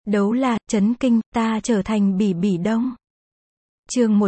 Đấu La, chấn kinh, ta trở thành Bỉ Bỉ Đông. Chương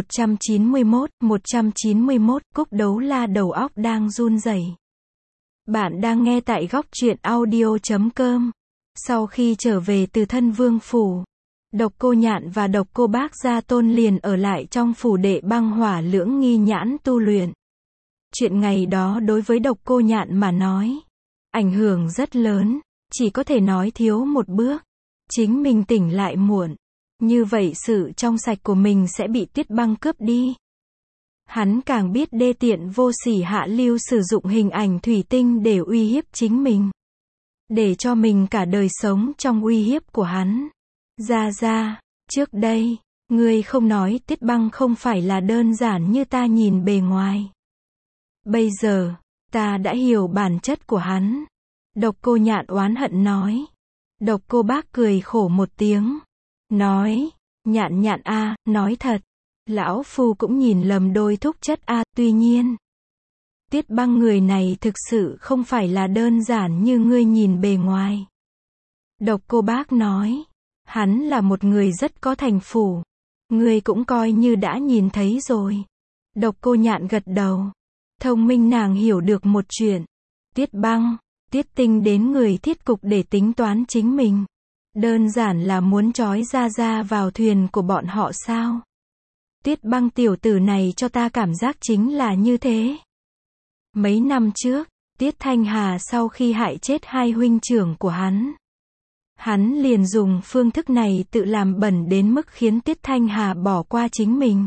191, Cúc Đấu La đầu óc đang run rẩy. Bạn đang nghe tại góc truyện audio.com. Sau khi trở về từ Thân Vương phủ, Độc Cô Nhạn và Độc Cô Bác Gia Tôn liền ở lại trong phủ Đệ Băng Hỏa Lưỡng Nghi Nhãn tu luyện. Chuyện ngày đó đối với Độc Cô Nhạn mà nói, ảnh hưởng rất lớn, chỉ có thể nói thiếu một bước. Chính mình tỉnh lại muộn, như vậy sự trong sạch của mình sẽ bị Tiết Băng cướp đi. Hắn càng biết đê tiện vô sỉ hạ lưu sử dụng hình ảnh thủy tinh để uy hiếp chính mình, để cho mình cả đời sống trong uy hiếp của hắn. Ra, trước đây, ngươi không nói Tiết Băng không phải là đơn giản như ta nhìn bề ngoài. Bây giờ, ta đã hiểu bản chất của hắn. Độc Cô Nhạn oán hận nói. Độc Cô Bác cười khổ một tiếng, nói, Nhạn a, nói thật, lão phu cũng nhìn lầm đôi thúc chất a, tuy nhiên, Tiết Băng người này thực sự không phải là đơn giản như ngươi nhìn bề ngoài. Độc Cô Bác nói, hắn là một người rất có thành phủ, ngươi cũng coi như đã nhìn thấy rồi. Độc Cô Nhạn gật đầu, thông minh nàng hiểu được một chuyện, Tiết Băng, Tiết Tinh đến người thiết cục để tính toán chính mình. Đơn giản là muốn trói Ra vào thuyền của bọn họ sao? Tiết Băng tiểu tử này cho ta cảm giác chính là như thế. Mấy năm trước, Tiết Thanh Hà sau khi hại chết hai huynh trưởng của hắn liền dùng phương thức này tự làm bẩn đến mức khiến Tiết Thanh Hà bỏ qua chính mình.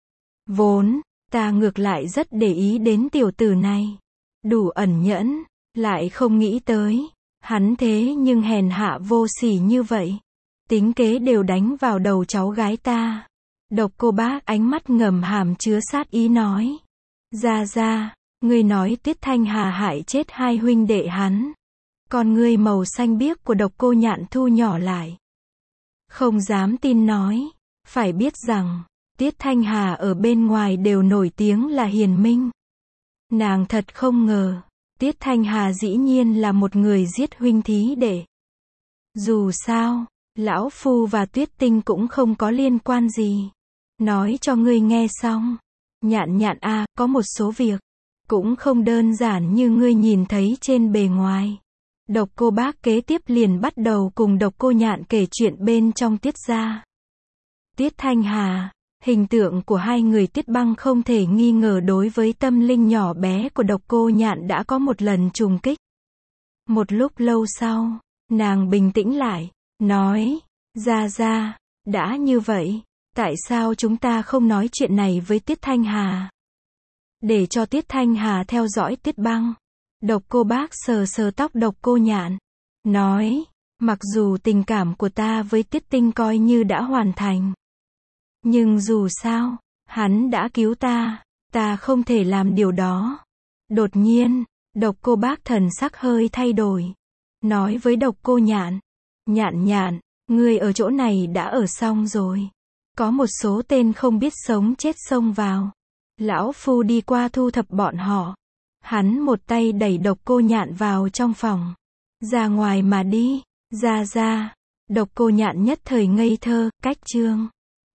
Vốn, ta ngược lại rất để ý đến tiểu tử này. Đủ ẩn nhẫn. Lại không nghĩ tới, hắn thế nhưng hèn hạ vô sỉ như vậy. Tính kế đều đánh vào đầu cháu gái ta. Độc Cô Bác ánh mắt ngầm hàm chứa sát ý nói. Ra, ngươi nói Tiết Thanh Hà hại chết hai huynh đệ hắn. Con ngươi màu xanh biếc của Độc Cô Nhạn thu nhỏ lại. Không dám tin nói, phải biết rằng, Tiết Thanh Hà ở bên ngoài đều nổi tiếng là hiền minh. Nàng thật không ngờ. Tiết Thanh Hà dĩ nhiên là một người giết huynh thí đệ. Dù sao, lão phu và Tuyết Tinh cũng không có liên quan gì. Nói cho ngươi nghe xong. Nhạn a, có một số việc cũng không đơn giản như ngươi nhìn thấy trên bề ngoài. Độc Cô Bác kế tiếp liền bắt đầu cùng Độc Cô Nhạn kể chuyện bên trong Tiết gia. Tiết Thanh Hà, hình tượng của hai người Tiết Băng không thể nghi ngờ đối với tâm linh nhỏ bé của Độc Cô Nhạn đã có một lần trùng kích. Một lúc lâu sau, nàng bình tĩnh lại, nói, ra, đã như vậy, tại sao chúng ta không nói chuyện này với Tiết Thanh Hà? Để cho Tiết Thanh Hà theo dõi Tiết Băng. Độc Cô Bác sờ tóc Độc Cô Nhạn, nói, mặc dù tình cảm của ta với Tiết Tinh coi như đã hoàn thành. Nhưng dù sao, hắn đã cứu ta không thể làm điều đó. Đột nhiên, Độc Cô Bác thần sắc hơi thay đổi. Nói với Độc Cô Nhạn, Nhạn, ngươi ở chỗ này đã ở xong rồi. Có một số tên không biết sống chết xông vào. Lão phu đi qua thu thập bọn họ. Hắn một tay đẩy Độc Cô Nhạn vào trong phòng. Ra ngoài mà đi, ra. Độc Cô Nhạn nhất thời ngây thơ, cách chương